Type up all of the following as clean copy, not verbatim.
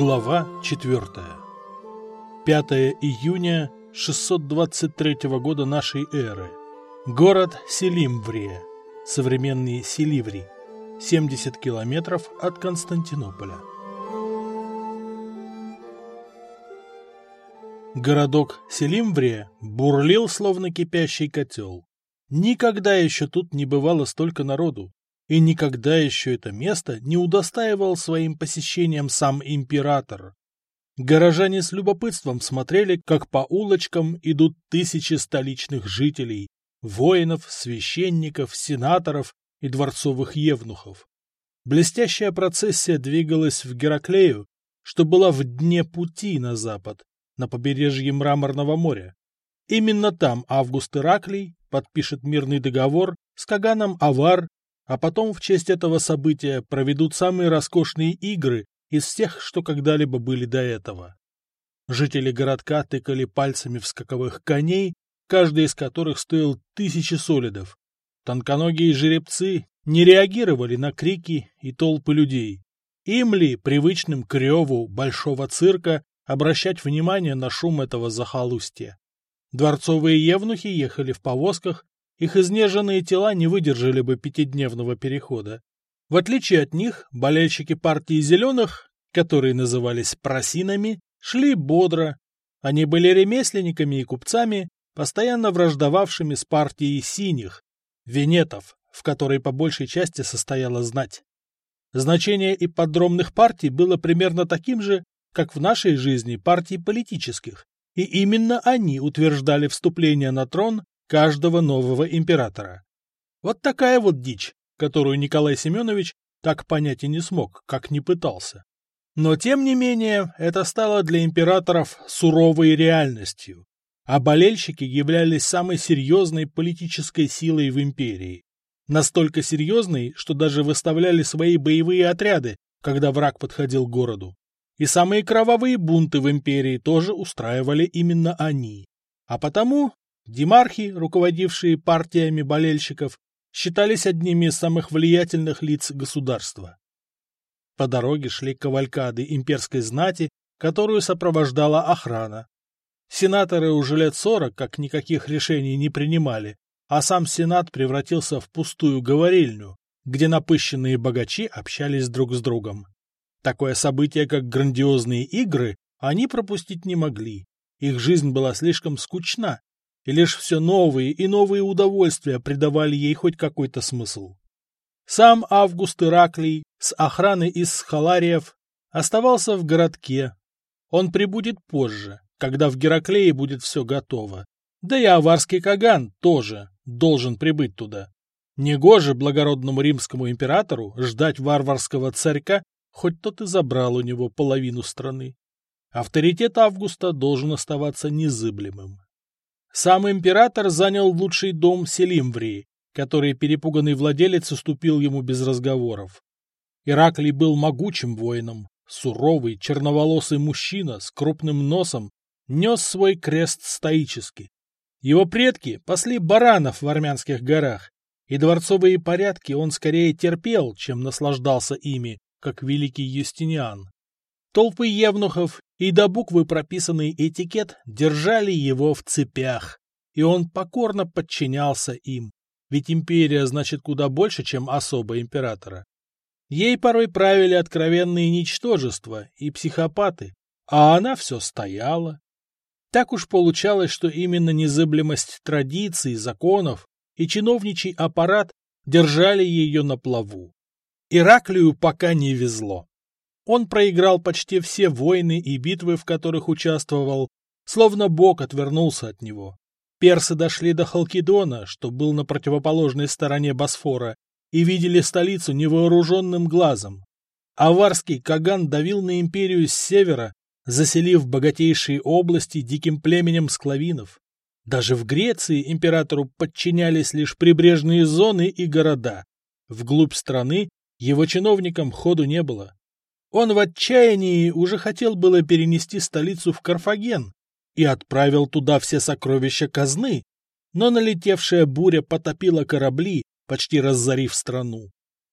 Глава 4. 5 июня 623 года нашей эры. Город Селимврия, современный Селиври, 70 километров от Константинополя. Городок Селимврия бурлил, словно кипящий котел. Никогда еще тут не бывало столько народу, и никогда еще это место не удостаивал своим посещением сам император. Горожане с любопытством смотрели, как по улочкам идут тысячи столичных жителей, воинов, священников, сенаторов и дворцовых евнухов. Блестящая процессия двигалась в Гераклею, что была в дне пути на запад, на побережье Мраморного моря. Именно там Август Ираклий подпишет мирный договор с Каганом Авар, а потом в честь этого события проведут самые роскошные игры из всех, что когда-либо были до этого. Жители городка тыкали пальцами в скаковых коней, каждый из которых стоил 1000 солидов. Тонконогие жеребцы не реагировали на крики и толпы людей. Им ли, привычным к реву большого цирка, обращать внимание на шум этого захолустья? Дворцовые евнухи ехали в повозках, их изнеженные тела не выдержали бы 5-дневного перехода. В отличие от них, болельщики партии зеленых, которые назывались просинами, шли бодро. Они были ремесленниками и купцами, постоянно враждовавшими с партией синих, венетов, в которой по большей части состояла знать. Значение ипподромных партий было примерно таким же, как в нашей жизни партий политических, и именно они утверждали вступление на трон каждого нового императора. Вот такая вот дичь, которую Николай Семенович так понять и не смог, как не пытался. Но тем не менее, это стало для императоров суровой реальностью, а болельщики являлись самой серьезной политической силой в империи. Настолько серьезной, что даже выставляли свои боевые отряды, когда враг подходил к городу. И самые кровавые бунты в империи тоже устраивали именно они. А потому демархи, руководившие партиями болельщиков, считались одними из самых влиятельных лиц государства. По дороге шли кавалькады имперской знати, которую сопровождала охрана. Сенаторы уже лет 40 как никаких решений не принимали, а сам сенат превратился в пустую говорильню, где напыщенные богачи общались друг с другом. Такое событие, как грандиозные игры, они пропустить не могли. Их жизнь была слишком скучна, и лишь все новые и новые удовольствия придавали ей хоть какой-то смысл. Сам Август Ираклий с охраной из схолариев оставался в городке. Он прибудет позже, когда в Гераклее будет все готово. Да и аварский Каган тоже должен прибыть туда. Негоже благородному римскому императору ждать варварского царька, хоть тот и забрал у него половину страны. Авторитет Августа должен оставаться незыблемым. Сам император занял лучший дом Селимврии, который перепуганный владелец уступил ему без разговоров. Ираклий был могучим воином, суровый, черноволосый мужчина с крупным носом, нес свой крест стоически. Его предки пасли баранов в армянских горах, и дворцовые порядки он скорее терпел, чем наслаждался ими, как великий Юстиниан. Толпы евнухов и до буквы прописанный этикет держали его в цепях, и он покорно подчинялся им, ведь империя значит куда больше, чем особа императора. Ей порой правили откровенные ничтожества и психопаты, а она все стояла. Так уж получалось, что именно незыблемость традиций, законов и чиновничий аппарат держали ее на плаву. Ираклию пока не везло. Он проиграл почти все войны и битвы, в которых участвовал, словно бог отвернулся от него. Персы дошли до Халкидона, что был на противоположной стороне Босфора, и видели столицу невооруженным глазом. Аварский Каган давил на империю с севера, заселив богатейшие области диким племенем склавинов. Даже в Греции императору подчинялись лишь прибрежные зоны и города. Вглубь страны его чиновникам ходу не было. Он в отчаянии уже хотел было перенести столицу в Карфаген и отправил туда все сокровища казны, но налетевшая буря потопила корабли, почти разорив страну.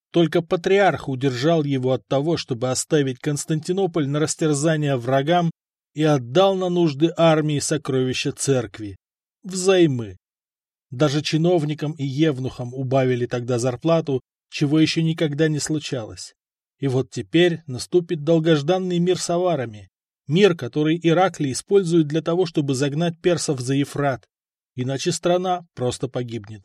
Только патриарх удержал его от того, чтобы оставить Константинополь на растерзание врагам и отдал на нужды армии сокровища церкви. Взаймы. Даже чиновникам и евнухам убавили тогда зарплату, чего еще никогда не случалось. И вот теперь наступит долгожданный мир с аварами. Мир, который Ираклий использует для того, чтобы загнать персов за Ефрат. Иначе страна просто погибнет.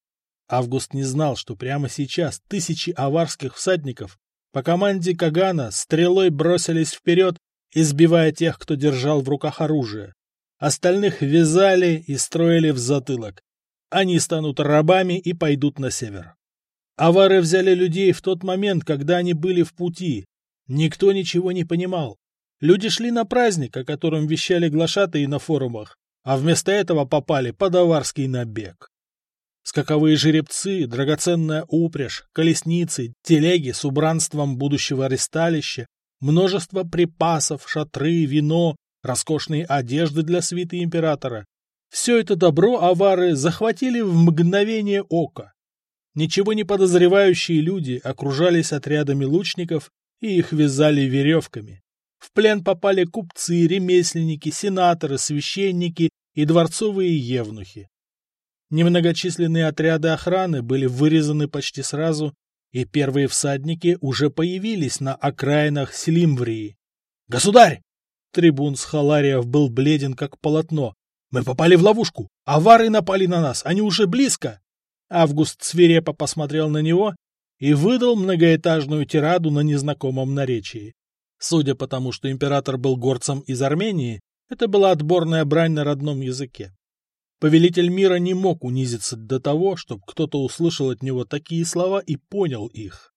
Август не знал, что прямо сейчас тысячи аварских всадников по команде Кагана стрелой бросились вперед, избивая тех, кто держал в руках оружие. Остальных вязали и строили в затылок. Они станут рабами и пойдут на север. Авары взяли людей в тот момент, когда они были в пути. Никто ничего не понимал. Люди шли на праздник, о котором вещали глашатаи на форумах, а вместо этого попали под аварский набег. Скаковые жеребцы, драгоценная упряжь, колесницы, телеги с убранством будущего аресталища, множество припасов, шатры, вино, роскошные одежды для свиты императора. Все это добро авары захватили в мгновение ока. Ничего не подозревающие люди окружались отрядами лучников и их вязали веревками. В плен попали купцы, ремесленники, сенаторы, священники и дворцовые евнухи. Немногочисленные отряды охраны были вырезаны почти сразу, и первые всадники уже появились на окраинах Селимврии. «Государь!» Трибун Схалариев был бледен, как полотно. «Мы попали в ловушку! Авары напали на нас! Они уже близко!» Август свирепо посмотрел на него и выдал многоэтажную тираду на незнакомом наречии. Судя по тому, что император был горцем из Армении, это была отборная брань на родном языке. Повелитель мира не мог унизиться до того, чтобы кто-то услышал от него такие слова и понял их.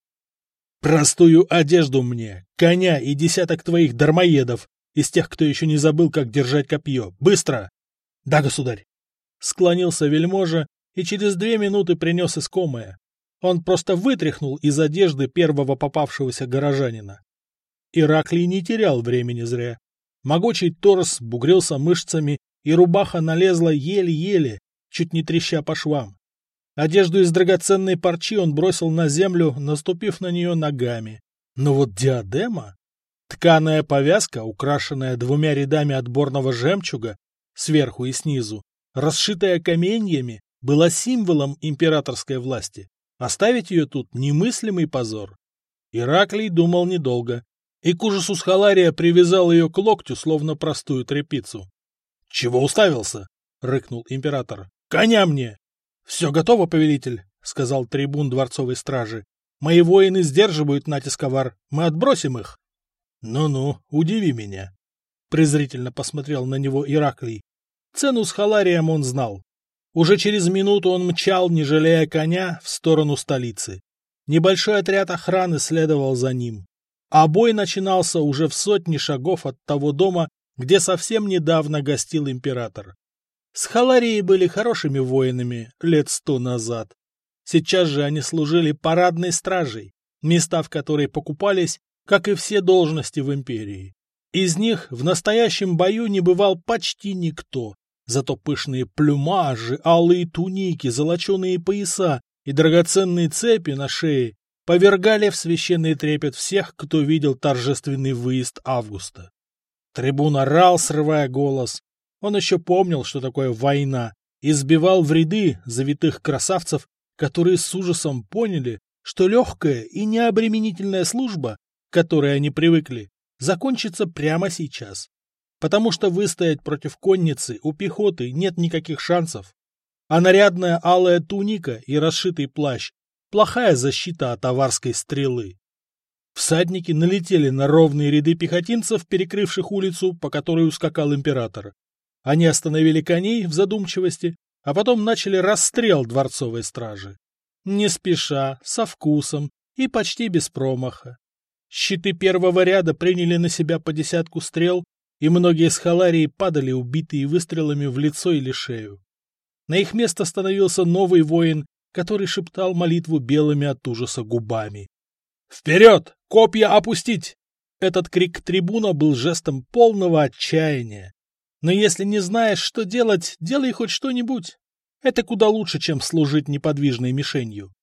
«Простую одежду мне, коня и десяток твоих дармоедов, из тех, кто еще не забыл, как держать копье. Быстро!» «Да, государь!» Склонился вельможа и через 2 минуты принес искомое. Он просто вытряхнул из одежды первого попавшегося горожанина. Ираклий не терял времени зря. Могучий торс бугрился мышцами, и рубаха налезла еле-еле, чуть не треща по швам. Одежду из драгоценной парчи он бросил на землю, наступив на нее ногами. Но вот диадема, тканая повязка, украшенная 2 рядами отборного жемчуга, сверху и снизу, расшитая каменьями, была символом императорской власти. Оставить ее тут — немыслимый позор. Ираклий думал недолго, и к ужасу Схалария привязал ее к локтю, словно простую тряпицу. — Чего уставился? — рыкнул император. — Коня мне! — Все готово, повелитель, — сказал трибун дворцовой стражи. — Мои воины сдерживают натиск авар. Мы отбросим их. Ну-ну, удиви меня. Презрительно посмотрел на него Ираклий. Цену с Халарием он знал. Уже через минуту он мчал, не жалея коня, в сторону столицы. Небольшой отряд охраны следовал за ним. А бой начинался уже в 100 шагов от того дома, где совсем недавно гостил император. Схаларии были хорошими воинами лет 100 назад. Сейчас же они служили парадной стражей, места в которой покупались, как и все должности в империи. Из них в настоящем бою не бывал почти никто, зато пышные плюмажи, алые туники, золоченые пояса и драгоценные цепи на шее повергали в священный трепет всех, кто видел торжественный выезд Августа. Трибун орал, срывая голос. Он еще помнил, что такое война, и сбивал в ряды завитых красавцев, которые с ужасом поняли, что легкая и необременительная служба, к которой они привыкли, закончится прямо сейчас. Потому что выстоять против конницы у пехоты нет никаких шансов. А нарядная алая туника и расшитый плащ – плохая защита от аварской стрелы. Всадники налетели на ровные ряды пехотинцев, перекрывших улицу, по которой ускакал император. Они остановили коней в задумчивости, а потом начали расстрел дворцовой стражи. Не спеша, со вкусом и почти без промаха. Щиты первого ряда приняли на себя по 10 стрел, и многие схаларии падали, убитые выстрелами в лицо или шею. На их место становился новый воин, который шептал молитву белыми от ужаса губами. «Вперед! Копья опустить!» Этот крик трибуна был жестом полного отчаяния. Но если не знаешь, что делать, делай хоть что-нибудь. Это куда лучше, чем служить неподвижной мишенью.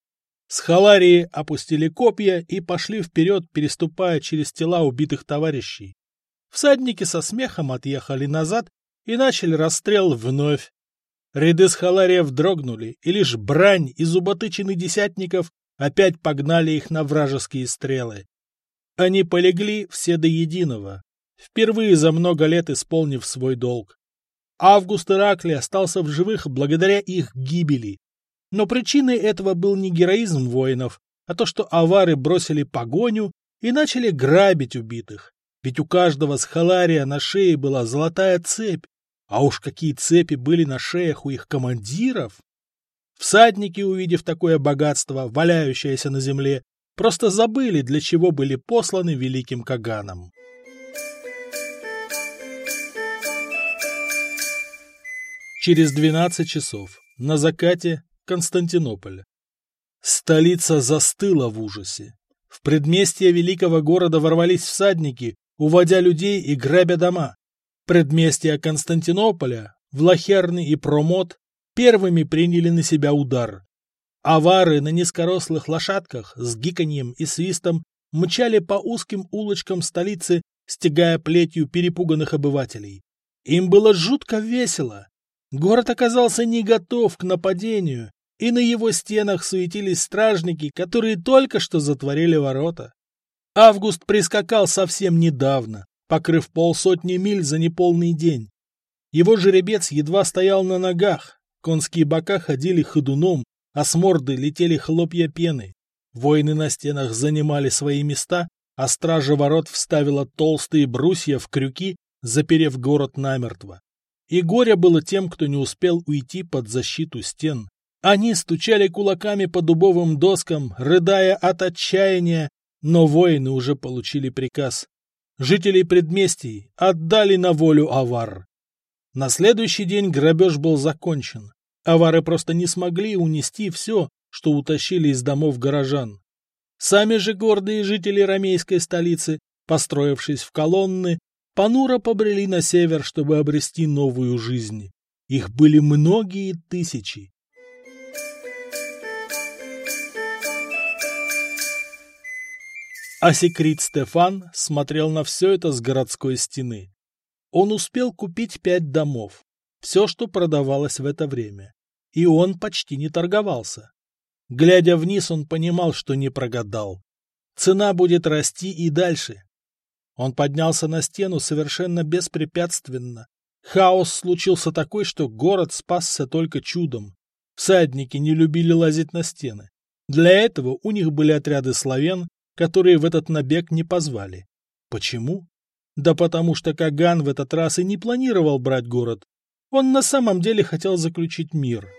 Схаларии опустили копья и пошли вперед, переступая через тела убитых товарищей. Всадники со смехом отъехали назад и начали расстрел вновь. Ряды схалариев дрогнули, и лишь брань и зуботычины десятников опять погнали их на вражеские стрелы. Они полегли все до единого, впервые за много лет исполнив свой долг. Август Ираклий остался в живых благодаря их гибели. Но причиной этого был не героизм воинов, а то, что авары бросили погоню и начали грабить убитых. Ведь у каждого схалария на шее была золотая цепь, а уж какие цепи были на шеях у их командиров! Всадники, увидев такое богатство, валяющееся на земле, просто забыли, для чего были посланы великим Каганом. Через 12 часов, на закате, Константинополь. Столица застыла в ужасе. В предместье великого города ворвались всадники, уводя людей и грабя дома. Предместья Константинополя, Влахерны и Промот первыми приняли на себя удар. Авары на низкорослых лошадках с гиканьем и свистом мчали по узким улочкам столицы, стягая плетью перепуганных обывателей. Им было жутко весело. Город оказался не готов к нападению, и на его стенах суетились стражники, которые только что затворили ворота. Август прискакал совсем недавно, покрыв 50 миль за неполный день. Его жеребец едва стоял на ногах, конские бока ходили ходуном, а с морды летели хлопья пены. Воины на стенах занимали свои места, а стража ворот вставила толстые брусья в крюки, заперев город намертво. И горе было тем, кто не успел уйти под защиту стен. Они стучали кулаками по дубовым доскам, рыдая от отчаяния, но воины уже получили приказ. Жителей предместий отдали на волю авар. На следующий день грабеж был закончен. Авары просто не смогли унести все, что утащили из домов горожан. Сами же гордые жители ромейской столицы, построившись в колонны, понуро побрели на север, чтобы обрести новую жизнь. Их были многие тысячи. Асикрит Стефан смотрел на все это с городской стены. Он успел купить 5 домов, все, что продавалось в это время, и он почти не торговался. Глядя вниз, он понимал, что не прогадал. Цена будет расти и дальше. Он поднялся на стену совершенно беспрепятственно. Хаос случился такой, что город спасся только чудом. Всадники не любили лазить на стены. Для этого у них были отряды славян, которые в этот набег не позвали. Почему? Да потому что Каган в этот раз и не планировал брать город. Он на самом деле хотел заключить мир.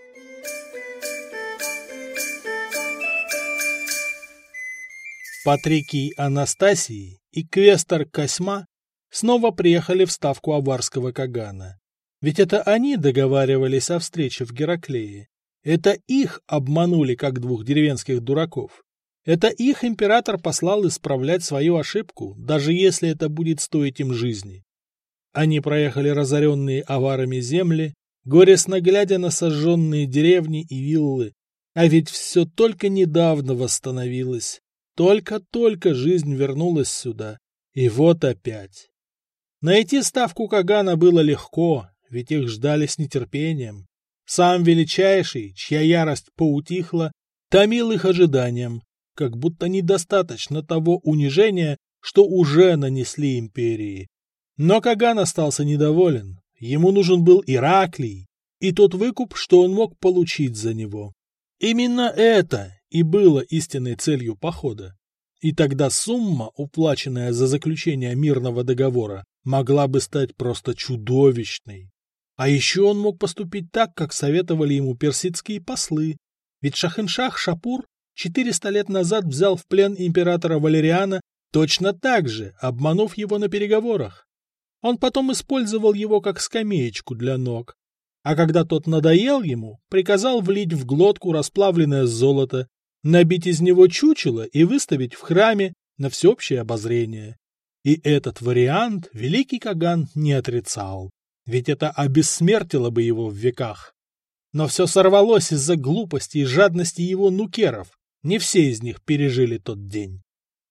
Патрикий Анастасий и квестор Косьма снова приехали в ставку аварского Кагана. Ведь это они договаривались о встрече в Гераклее. Это их обманули, как 2 деревенских дураков. Это их император послал исправлять свою ошибку, даже если это будет стоить им жизни. Они проехали разоренные аварами земли, горестно глядя на сожженные деревни и виллы. А ведь все только недавно восстановилось. Только-только жизнь вернулась сюда. И вот опять. Найти ставку Кагана было легко, ведь их ждали с нетерпением. Сам Величайший, чья ярость поутихла, томил их ожиданием, как будто недостаточно того унижения, что уже нанесли империи. Но Каган остался недоволен. Ему нужен был Ираклий и тот выкуп, что он мог получить за него. Именно это и было истинной целью похода. И тогда сумма, уплаченная за заключение мирного договора, могла бы стать просто чудовищной. А еще он мог поступить так, как советовали ему персидские послы. Ведь Шахиншах Шапур 400 лет назад взял в плен императора Валериана точно так же, обманув его на переговорах. Он потом использовал его как скамеечку для ног. А когда тот надоел ему, приказал влить в глотку расплавленное золото, набить из него чучело и выставить в храме на всеобщее обозрение. И этот вариант великий Каган не отрицал, ведь это обессмертило бы его в веках. Но все сорвалось из-за глупости и жадности его нукеров. Не все из них пережили тот день.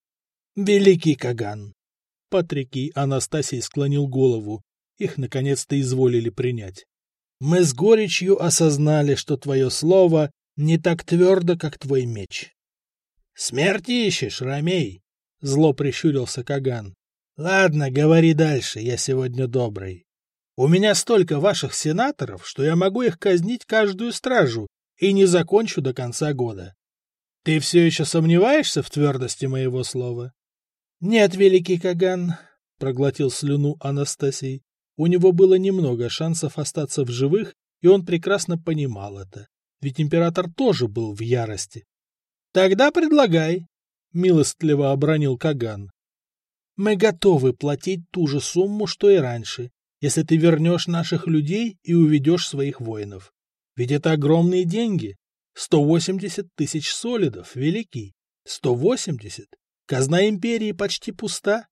Великий Каган. Патрикий Анастасий склонил голову. Их наконец-то изволили принять. Мы с горечью осознали, что твое слово не так твердо, как твой меч. Смерти ищешь, Ромей? Зло прищурился Каган. Ладно, говори дальше, я сегодня добрый. У меня столько ваших сенаторов, что я могу их казнить каждую стражу и не закончу до конца года. Ты все еще сомневаешься в твердости моего слова? Нет, великий Каган, проглотил слюну Анастасий. У него было немного шансов остаться в живых, и он прекрасно понимал это. Ведь император тоже был в ярости. Тогда предлагай, милостливо обронил Каган. Мы готовы платить ту же сумму, что и раньше, если ты вернешь наших людей и уведешь своих воинов. Ведь это огромные деньги. 180 тысяч солидов, великий. 180. Казна империи почти пуста.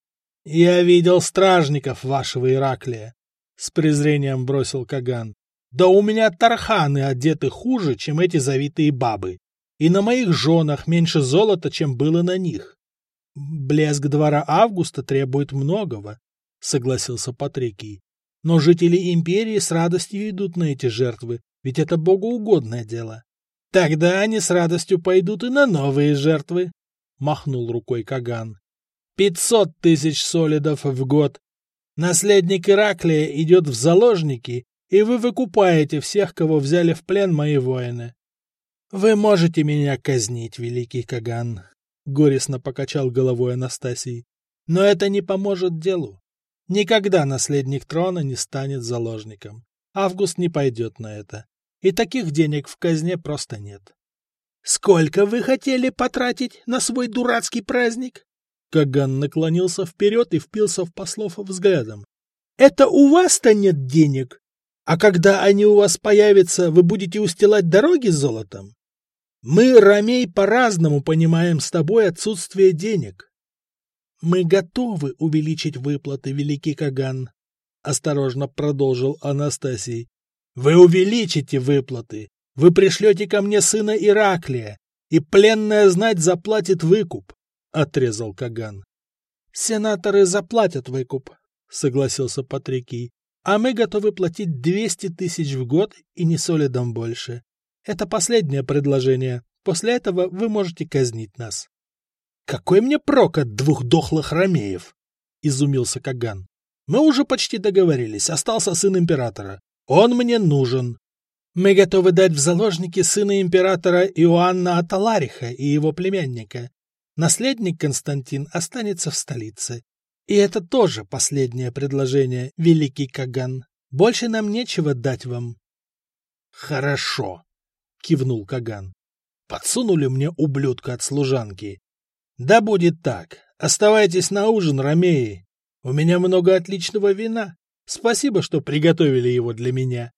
Я видел стражников вашего Ираклия, с презрением бросил Каган. Да у меня тарханы одеты хуже, чем эти завитые бабы. И на моих женах меньше золота, чем было на них. Блеск двора Августа требует многого, согласился Патрикий. Но жители империи с радостью идут на эти жертвы, ведь это богоугодное дело. Тогда они с радостью пойдут и на новые жертвы, махнул рукой Каган. 500 тысяч солидов в год. Наследник Ираклия идет в заложники, и вы выкупаете всех, кого взяли в плен мои воины. Вы можете меня казнить, великий Каган, горестно покачал головой Анастасий. Но это не поможет делу. Никогда наследник трона не станет заложником. Август не пойдет на это. И таких денег в казне просто нет. Сколько вы хотели потратить на свой дурацкий праздник? Каган наклонился вперед и впился в послов взглядом. Это у вас-то нет денег? А когда они у вас появятся, вы будете устилать дороги золотом? Мы, Ромей, по-разному понимаем с тобой отсутствие денег. Мы готовы увеличить выплаты, великий Каган, осторожно продолжил Анастасий. Вы увеличите выплаты. Вы пришлете ко мне сына Ираклия, и пленная знать заплатит выкуп, отрезал Каган. Сенаторы заплатят выкуп, согласился Патрикий. А мы готовы платить 200 тысяч в год и не солидом больше. Это последнее предложение. После этого вы можете казнить нас. Какой мне прок от 2 дохлых ромеев? Изумился Каган. Мы уже почти договорились, остался сын императора. Он мне нужен. Мы готовы дать в заложники сына императора Иоанна Аталариха и его племянника. Наследник Константин останется в столице. И это тоже последнее предложение, великий Каган. Больше нам нечего дать вам. Хорошо, кивнул Каган. Подсунули мне ублюдка от служанки. Да будет так. Оставайтесь на ужин, ромеи. У меня много отличного вина. Спасибо, что приготовили его для меня.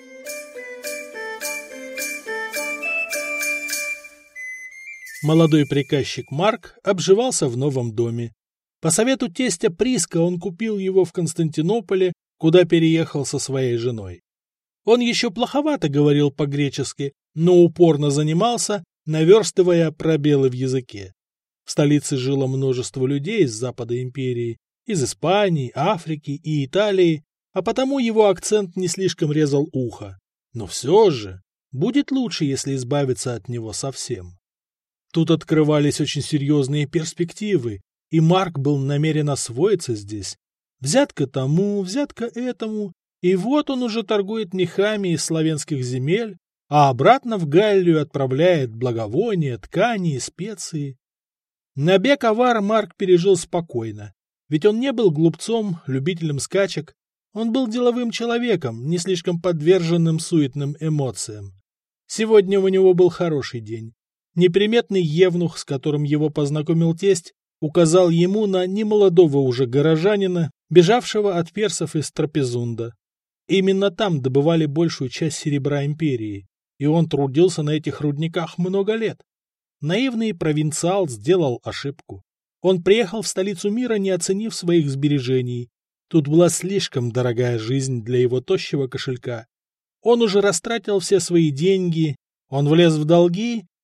Молодой приказчик Марк обживался в новом доме. По совету тестя Приска он купил его в Константинополе, куда переехал со своей женой. Он еще плоховато говорил по-гречески, но упорно занимался, наверстывая пробелы в языке. В столице жило множество людей из Запада империи, из Испании, Африки и Италии, а потому его акцент не слишком резал ухо. Но все же будет лучше, если избавиться от него совсем. Тут открывались очень серьезные перспективы, и Марк был намерен освоиться здесь. Взятка тому, взятка этому, и вот он уже торгует мехами из славянских земель, а обратно в Галлию отправляет благовония, ткани и специи. Набег авар Марк пережил спокойно, ведь он не был глупцом, любителем скачек, он был деловым человеком, не слишком подверженным суетным эмоциям. Сегодня у него был хороший день. Неприметный евнух, с которым его познакомил тесть, указал ему на немолодого уже горожанина, бежавшего от персов из Трапезунда. Именно там добывали большую часть серебра империи, и он трудился на этих рудниках много лет. Наивный провинциал сделал ошибку. Он приехал в столицу мира, не оценив своих сбережений. Тут была слишком дорогая жизнь для его тощего кошелька. Он уже растратил все свои деньги, он влез в долги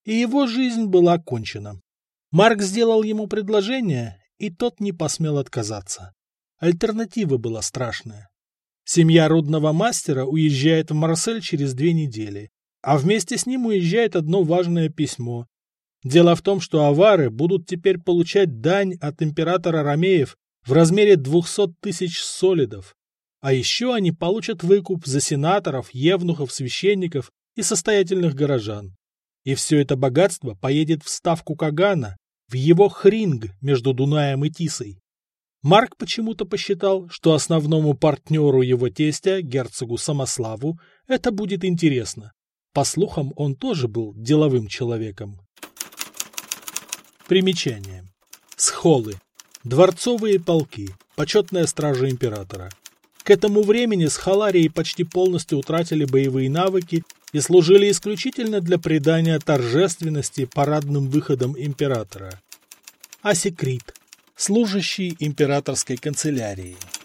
и его жизнь была кончена. Марк сделал ему предложение, и тот не посмел отказаться. Альтернатива была страшная. Семья рудного мастера уезжает в Марсель через 2 недели, а вместе с ним уезжает одно важное письмо. Дело в том, что авары будут теперь получать дань от императора ромеев в размере 200 тысяч солидов. А еще они получат выкуп за сенаторов, евнухов, священников и состоятельных горожан. И все это богатство поедет в ставку Кагана, в его хринг между Дунаем и Тисой. Марк почему-то посчитал, что основному партнеру его тестя, герцогу Самославу, это будет интересно. По слухам, он тоже был деловым человеком. Примечание. Схолы. Дворцовые полки. Почетная стража императора. К этому времени схоларии почти полностью утратили боевые навыки и служили исключительно для придания торжественности парадным выходам императора. Асекрит. Служащий императорской канцелярии.